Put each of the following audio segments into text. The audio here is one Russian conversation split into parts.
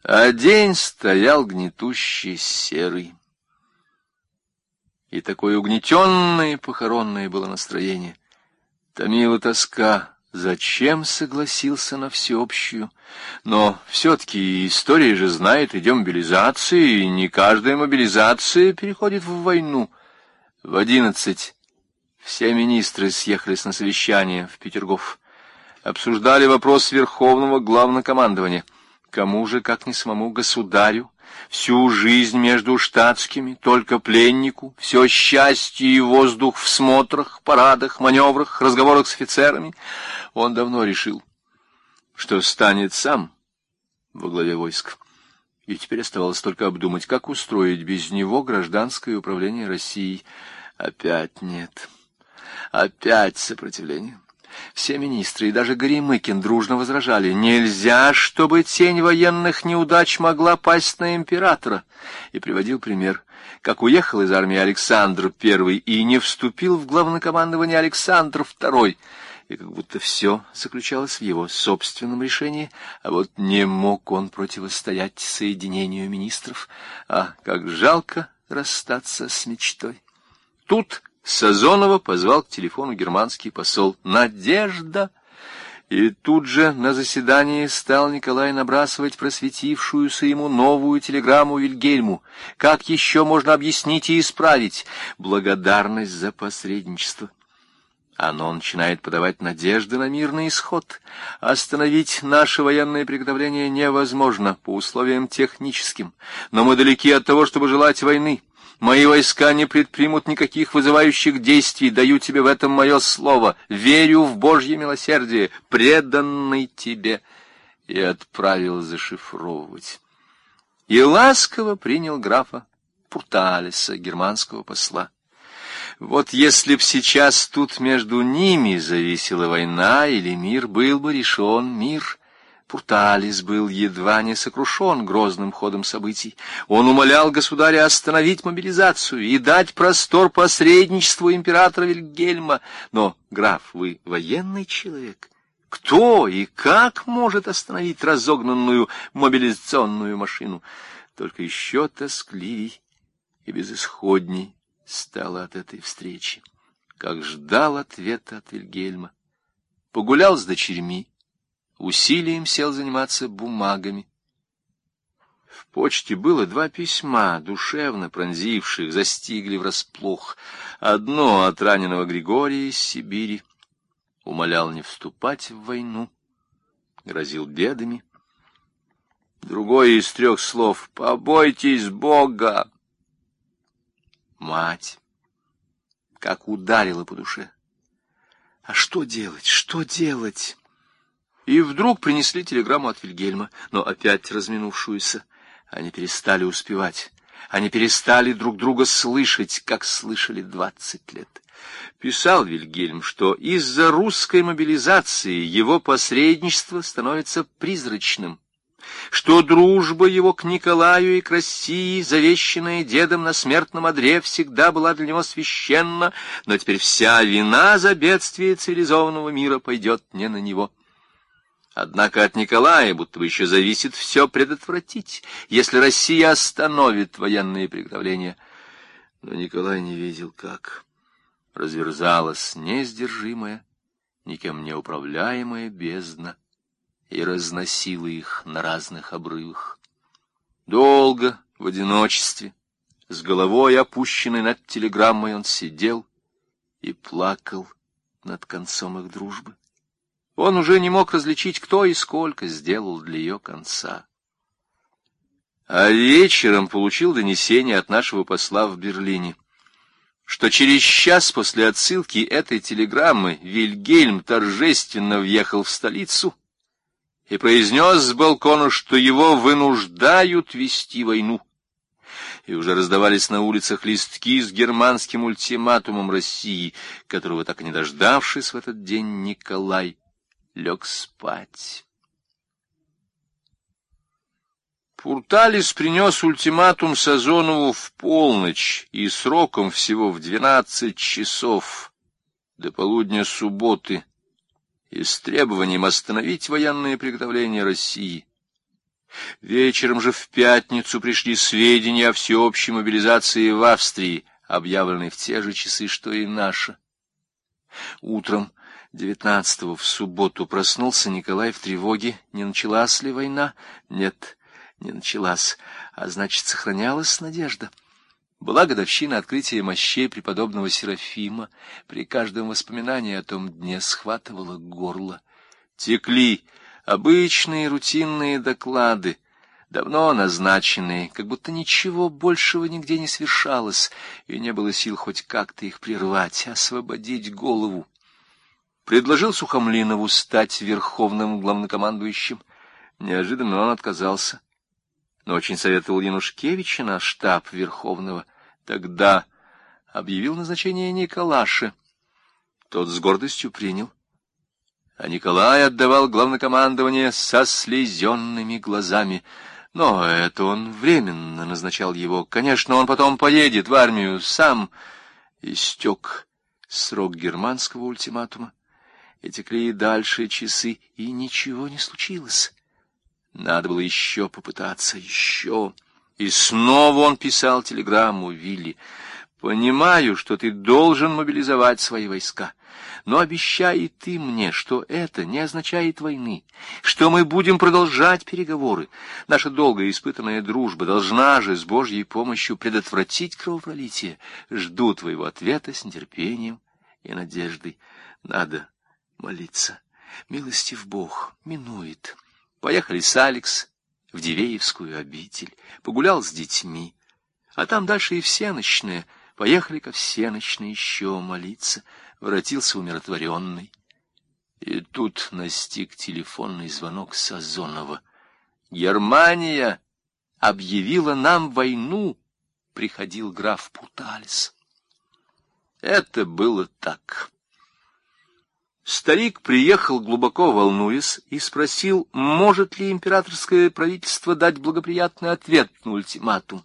А день стоял гнетущий серый. И такое угнетенное похоронное было настроение. Томила тоска. Зачем согласился на всеобщую? Но все-таки история же знает, идем мобилизации, и не каждая мобилизация переходит в войну. В 11 все министры съехались на совещание в Петергоф. Обсуждали вопрос Верховного Главнокомандования. Кому же, как не самому государю, всю жизнь между штатскими, только пленнику, все счастье и воздух в смотрах, парадах, маневрах, разговорах с офицерами. Он давно решил, что станет сам во главе войск. И теперь оставалось только обдумать, как устроить без него гражданское управление Россией. Опять нет. Опять сопротивление. Все министры и даже Горемыкин дружно возражали. Нельзя, чтобы тень военных неудач могла пасть на императора. И приводил пример, как уехал из армии Александр I и не вступил в главнокомандование Александр II. И как будто все заключалось в его собственном решении, а вот не мог он противостоять соединению министров. А как жалко расстаться с мечтой. Тут Сазонова позвал к телефону германский посол. «Надежда!» И тут же на заседании стал Николай набрасывать просветившуюся ему новую телеграмму Вильгельму. Как еще можно объяснить и исправить благодарность за посредничество? Оно начинает подавать надежды на мирный исход. Остановить наше военное приготовление невозможно по условиям техническим, но мы далеки от того, чтобы желать войны. Мои войска не предпримут никаких вызывающих действий, даю тебе в этом мое слово, верю в Божье милосердие, преданный тебе, и отправил зашифровывать. И ласково принял графа Пурталеса, германского посла. Вот если б сейчас тут между ними зависела война или мир, был бы решен мир. Пурталес был едва не сокрушен грозным ходом событий. Он умолял государя остановить мобилизацию и дать простор посредничеству императора Вильгельма. Но, граф, вы военный человек. Кто и как может остановить разогнанную мобилизационную машину? Только еще тоскливей и безысходней стало от этой встречи. Как ждал ответа от Вильгельма. Погулял с дочерьми, усилием сел заниматься бумагами. В почте было 2 письма, душевно пронзивших, застигли врасплох. Одно от раненого Григория из Сибири. Умолял не вступать в войну, грозил бедами. Другое из 3 слов: «Побойтесь Бога». Мать как ударила по душе. А что делать? Что делать? И вдруг принесли телеграмму от Вильгельма, но опять разминувшуюся. Они перестали успевать. Они перестали друг друга слышать, как слышали 20 лет. Писал Вильгельм, что из-за русской мобилизации его посредничество становится призрачным, что дружба его к Николаю и к России, завещанная дедом на смертном одре, всегда была для него священна, но теперь вся вина за бедствие цивилизованного мира пойдет не на него. Однако от Николая будто бы еще зависит все предотвратить, если Россия остановит военные приготовления. Но Николай не видел, как разверзалась несдержимая, никем не управляемая бездна и разносила их на разных обрывах. Долго, в одиночестве, с головой опущенной над телеграммой, он сидел и плакал над концом их дружбы. Он уже не мог различить, кто и сколько сделал для ее конца. А вечером получил донесение от нашего посла в Берлине, что через час после отсылки этой телеграммы Вильгельм торжественно въехал в столицу и произнес с балкона, что его вынуждают вести войну. И уже раздавались на улицах листки с германским ультиматумом России, которого, так и не дождавшись в этот день, Николай лег спать. Пурталес принес ультиматум Сазонову в полночь и сроком всего в 12 часов до полудня субботы и с требованием остановить военные приготовления России, Вечером же в пятницу пришли сведения о всеобщей мобилизации в Австрии, объявленной в те же часы, что и наша. Утром 19-го в субботу проснулся Николай в тревоге. Не началась ли война? Нет, не началась, а значит, сохранялась надежда. Была годовщина открытия мощей преподобного Серафима. При каждом воспоминании о том дне схватывало горло. Текли обычные рутинные доклады, давно назначенные, как будто ничего большего нигде не свершалось, и не было сил хоть как-то их прервать, освободить голову. Предложил Сухомлинову стать верховным главнокомандующим. Неожиданно он отказался. Но очень советовал Янушкевича на штаб Верховного. Тогда объявил назначение Николаше. Тот с гордостью принял. А Николай отдавал главнокомандование со слезенными глазами. Но это он временно назначал его. Конечно, он потом поедет в армию сам. Истек срок германского ультиматума. И текли и дальше часы, и ничего не случилось. Надо было еще попытаться, еще. И снова он писал телеграмму Вилли. «Понимаю, что ты должен мобилизовать свои войска, но обещай и ты мне, что это не означает войны, что мы будем продолжать переговоры. Наша долго испытанная дружба должна же с Божьей помощью предотвратить кровопролитие. Жду твоего ответа с нетерпением и надеждой. Надо молиться. Милостив Бог, минует». Поехали с Алекс в Дивеевскую обитель, погулял с детьми, а там дальше и всенощные. Поехали ко всенощной еще молиться, воротился умиротворенный. И тут настиг телефонный звонок Сазонова. «Германия объявила нам войну», — приходил граф Пурталис. Это было так. Старик приехал, глубоко волнуясь, и спросил, может ли императорское правительство дать благоприятный ответ на ультиматум.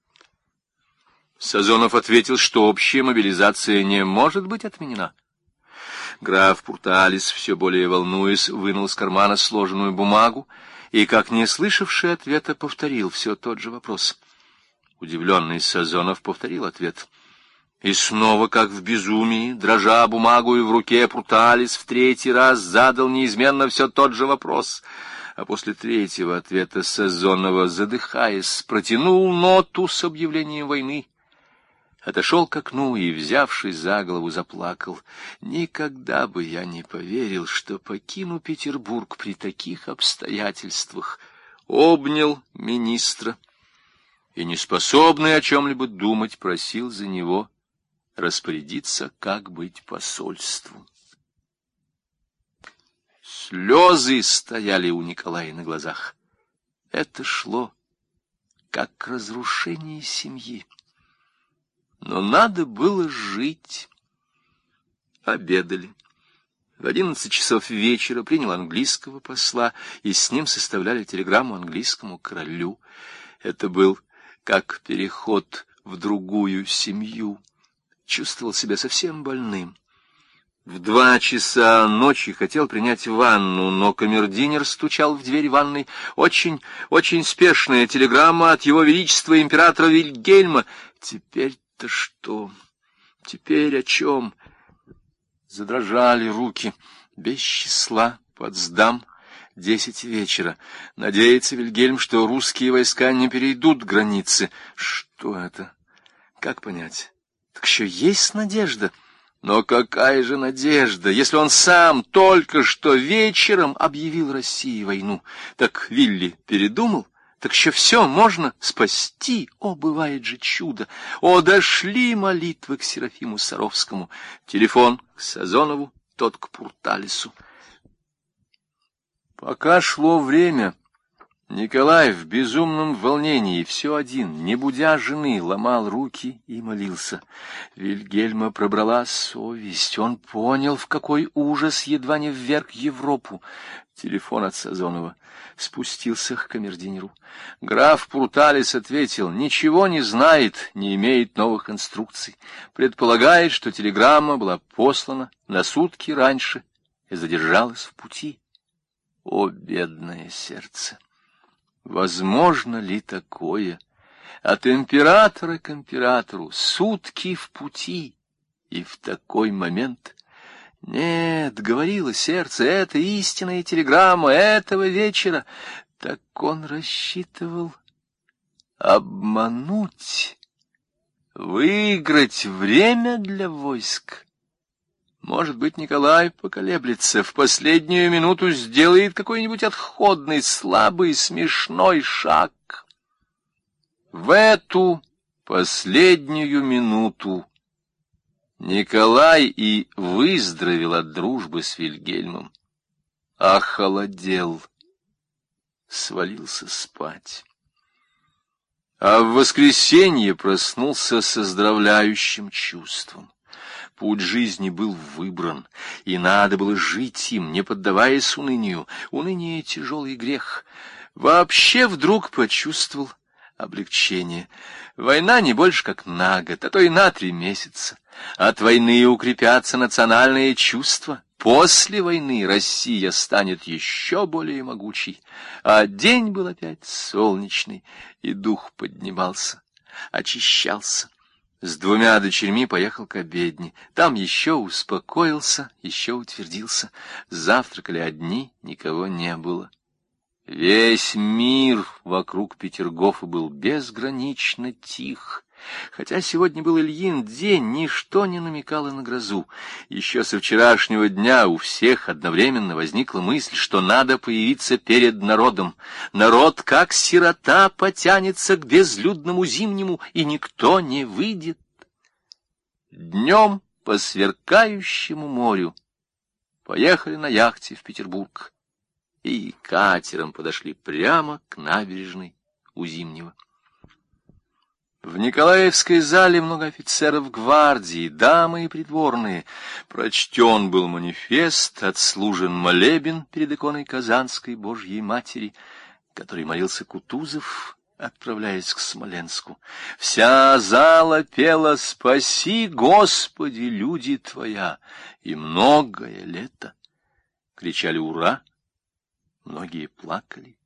Сазонов ответил, что общая мобилизация не может быть отменена. Граф Пурталис, все более волнуясь, вынул из кармана сложенную бумагу и, как не слышавший ответа, повторил все тот же вопрос. Удивленный Сазонов повторил ответ. И снова, как в безумии, дрожа бумагою в руке, Пурталис в третий раз задал неизменно все тот же вопрос. А после третьего ответа Сазонова, задыхаясь, протянул ноту с объявлением войны. Отошел к окну и, взявшись за голову, заплакал. Никогда бы я не поверил, что покину Петербург при таких обстоятельствах. Обнял министра и, неспособный о чем-либо думать, просил за него распорядиться, как быть посольству. Слезы стояли у Николая на глазах. Это шло как разрушение семьи. Но надо было жить. Обедали. В 11 часов вечера принял английского посла, и с ним составляли телеграмму английскому королю. Это был как переход в другую семью. Чувствовал себя совсем больным. В 2 часа ночи хотел принять ванну, но камердинер стучал в дверь ванной. Очень спешная телеграмма от его величества императора Вильгельма. Теперь-то что? Теперь о чем? Задрожали руки. Без числа, Потсдам, 10 вечера. Надеется Вильгельм, что русские войска не перейдут границы. Что это? Как понять? Так еще есть надежда. Но какая же надежда, если он сам только что вечером объявил России войну? Так Вилли передумал? Так еще все можно спасти? О, бывает же чудо! О, дошли молитвы к Серафиму Саровскому. Телефон к Сазонову, тот к Пурталису. Пока шло время, Николай в безумном волнении, все один, не будя жены, ломал руки и молился. Вильгельма пробрала совесть, он понял, в какой ужас едва не вверг Европу. Телефон от Сазонова. Спустился к камердинеру. Граф Пурталис ответил, ничего не знает, не имеет новых инструкций. Предполагает, что телеграмма была послана на сутки раньше и задержалась в пути. О, бедное сердце! Возможно ли такое? От императора к императору, сутки в пути, и в такой момент... Нет, говорило сердце, это истинная телеграмма этого вечера. Так он рассчитывал обмануть, выиграть время для войск. Может быть, Николай поколеблется, в последнюю минуту сделает какой-нибудь отходный, слабый, смешной шаг. В эту последнюю минуту Николай и выздоровел от дружбы с Вильгельмом, охолодел, свалился спать. А в воскресенье проснулся с оздоровляющим чувством. Путь жизни был выбран, и надо было жить им, не поддаваясь унынию. Уныние — тяжелый грех. Вообще вдруг почувствовал облегчение. Война не больше как на год, а то и на 3 месяца. От войны укрепятся национальные чувства. После войны Россия станет еще более могучей. А день был опять солнечный, и дух поднимался, очищался. С 2 дочерьми поехал к обедне. Там еще успокоился, еще утвердился. Завтракали одни, никого не было. Весь мир вокруг Петергофа был безгранично тих. Хотя сегодня был Ильин день, ничто не намекало на грозу. Еще со вчерашнего дня у всех одновременно возникла мысль, что надо появиться перед народом. Народ, как сирота, потянется к безлюдному зимнему, и никто не выйдет. Днем по сверкающему морю поехали на яхте в Петербург и катером подошли прямо к набережной у Зимнего. В Николаевской зале много офицеров гвардии, дамы и придворные. Прочтен был манифест, отслужен молебен перед иконой Казанской Божьей Матери, который молился Кутузов, отправляясь к Смоленску. Вся зала пела «Спаси, Господи, люди Твоя!» И многое лето кричали «Ура!», многие плакали.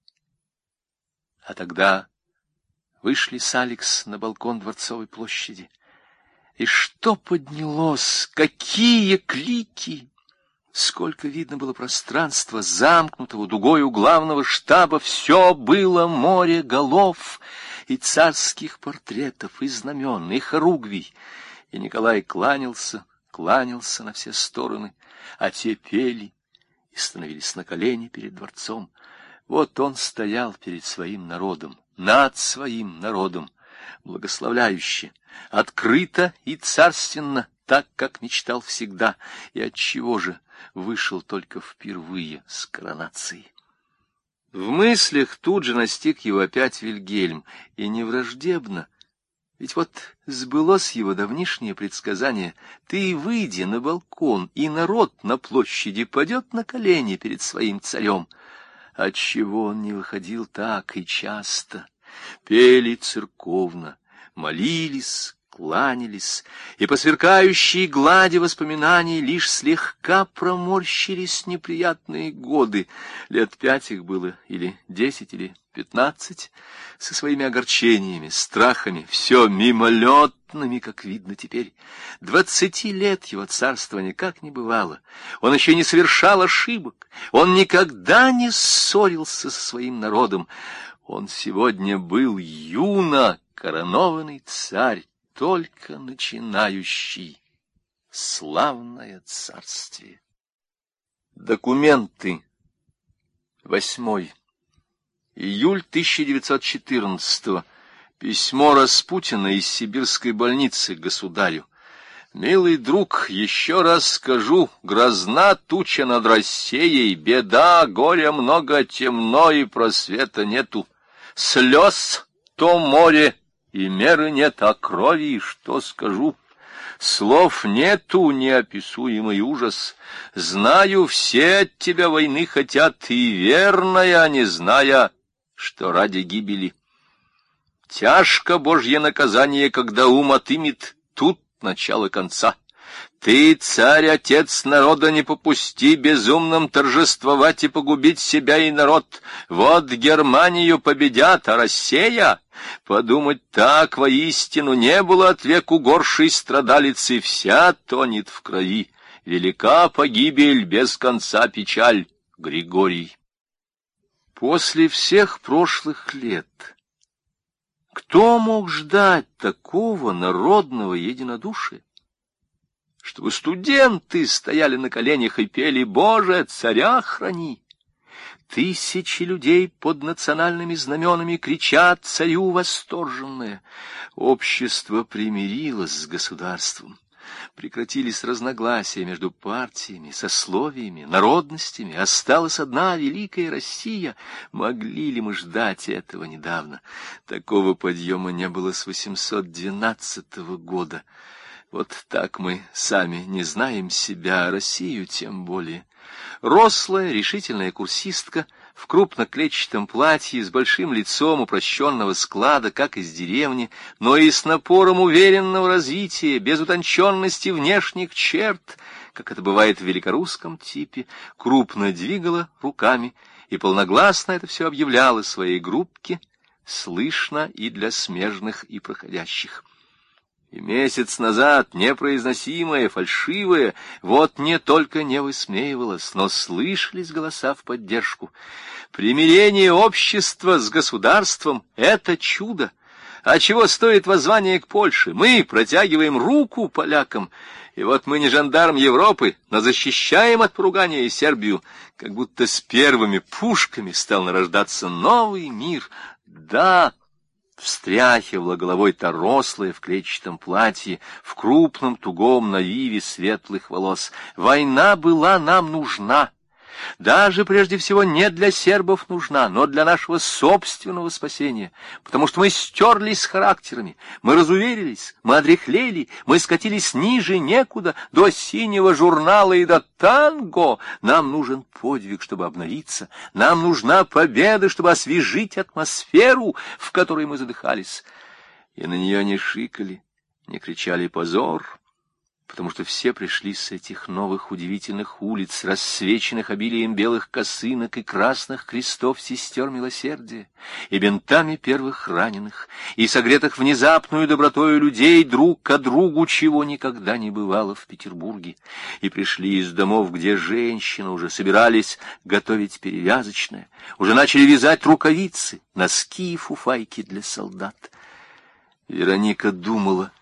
А тогда вышли с Алекс на балкон Дворцовой площади. И что поднялось, какие клики! Сколько видно было пространства, замкнутого дугой у главного штаба, все было море голов и царских портретов, и знамен, и хоругвий. И Николай кланялся на все стороны, а те пели и становились на колени перед дворцом. Вот он стоял перед своим народом, над своим народом, благословляюще, открыто и царственно, так, как мечтал всегда, и отчего же вышел только впервые с коронацией. В мыслях тут же настиг его опять Вильгельм, и не враждебно, ведь вот сбылось его давнишнее предсказание: ты выйди на балкон, и народ на площади падет на колени перед своим царем. Отчего он не выходил так и часто? Пели церковно, молились, кланялись, и по сверкающей глади воспоминаний лишь слегка проморщились неприятные годы. Лет 5 их было, или 10, или 15, со своими огорчениями, страхами, все мимолетными, как видно теперь. 20 лет его царства никак не бывало. Он еще не совершал ошибок, он никогда не ссорился со своим народом. Он сегодня был юно коронованный царь, только начинающий славное царствие. Документы. 8 июль 1914. Письмо Распутина из сибирской больницы к государю. Милый друг, еще раз скажу, грозна туча над Россией, беда, горя много, темно и просвета нету. Слез то море, и меры нет, а крови, что скажу? Слов нету, неописуемый ужас. Знаю, все от тебя войны хотят, и верная, не зная, что ради гибели. Тяжко Божье наказание, когда ум отымет, тут начало конца. Ты, царь, отец народа, не попусти безумным торжествовать и погубить себя и народ. Вот Германию победят, а Россия... Подумать так воистину не было от веку горшей страдалицы, вся тонет в крови. Велика погибель, без конца печаль. Григорий. После всех прошлых лет кто мог ждать такого народного единодушия? Чтобы студенты стояли на коленях и пели «Боже, царя храни!» Тысячи людей под национальными знаменами кричат царю восторженное. Общество примирилось с государством. Прекратились разногласия между партиями, сословиями, народностями. Осталась одна великая Россия. Могли ли мы ждать этого недавно? Такого подъема не было с 812 года. Вот так мы сами не знаем себя, а Россию тем более. Рослая, решительная курсистка в крупноклетчатом платье, с большим лицом упрощенного склада, как из деревни, но и с напором уверенного развития, без утонченности внешних черт, как это бывает в великорусском типе, крупно двигала руками и полногласно это все объявляла своей группке, слышно и для смежных и проходящих. И месяц назад непроизносимое, фальшивое, вот не только не высмеивалось, но слышались голоса в поддержку. Примирение общества с государством — это чудо. А чего стоит воззвание к Польше? Мы протягиваем руку полякам, и вот мы не жандарм Европы, но защищаем от поругания Сербию, как будто с первыми пушками стал нарождаться новый мир. Да, встряхивала головой та рослая в клетчатом платье, в крупном тугом навиве светлых волос. Война была нам нужна. Даже прежде всего не для сербов нужна, но для нашего собственного спасения, потому что мы стерлись с характерами, мы разуверились, мы одряхлели, мы скатились ниже некуда, до синего журнала и до танго. Нам нужен подвиг, чтобы обновиться, нам нужна победа, чтобы освежить атмосферу, в которой мы задыхались. И на нее не шикали, не кричали «позор», потому что все пришли с этих новых удивительных улиц, рассвеченных обилием белых косынок и красных крестов сестер милосердия, и бинтами первых раненых, и согретых внезапную добротою людей друг к другу, чего никогда не бывало в Петербурге, и пришли из домов, где женщины уже собирались готовить перевязочное, уже начали вязать рукавицы, носки и фуфайки для солдат. Вероника думала.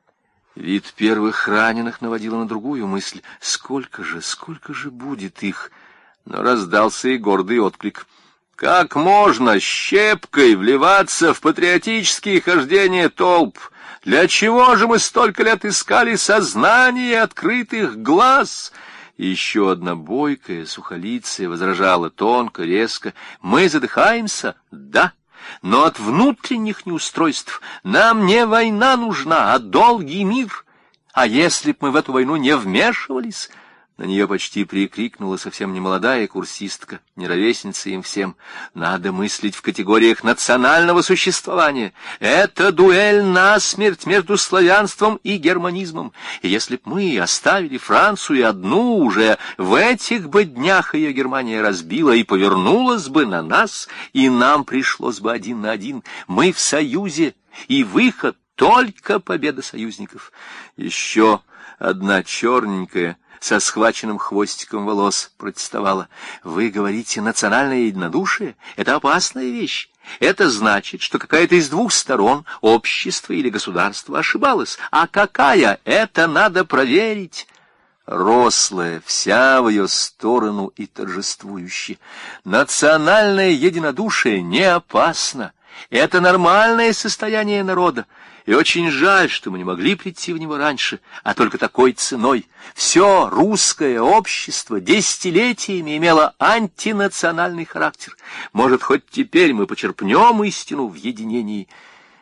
Вид первых раненых наводила на другую мысль. Сколько же будет их? Но раздался и гордый отклик. Как можно щепкой вливаться в патриотические хождения толп? Для чего же мы столько лет искали сознание открытых глаз? И еще одна бойкая, сухолицая возражала тонко, резко. Мы задыхаемся? Да. Но от внутренних неустройств нам не война нужна, а долгий мир. А если б мы в эту войну не вмешивались? На нее почти прикрикнула совсем немолодая курсистка, не ровесница им всем. Надо мыслить в категориях национального существования. Это дуэль насмерть между славянством и германизмом. И если б мы оставили Францию одну, уже в этих бы днях ее Германия разбила и повернулась бы на нас, и нам пришлось бы один на один. Мы в союзе, и выход — только победа союзников. Еще одна черненькая, со схваченным хвостиком волос, протестовала. Вы говорите, национальное единодушие — это опасная вещь. Это значит, что какая-то из двух сторон, общество или государство, ошибалась. А какая? Это надо проверить. Рослая, вся в ее сторону и торжествующая. Национальное единодушие не опасно. Это нормальное состояние народа. И очень жаль, что мы не могли прийти в него раньше, а только такой ценой. Все русское общество десятилетиями имело антинациональный характер. Может, хоть теперь мы почерпнем истину в единении.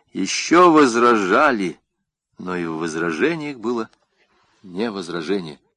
Еще возражали, но и в возражениях было не возражение.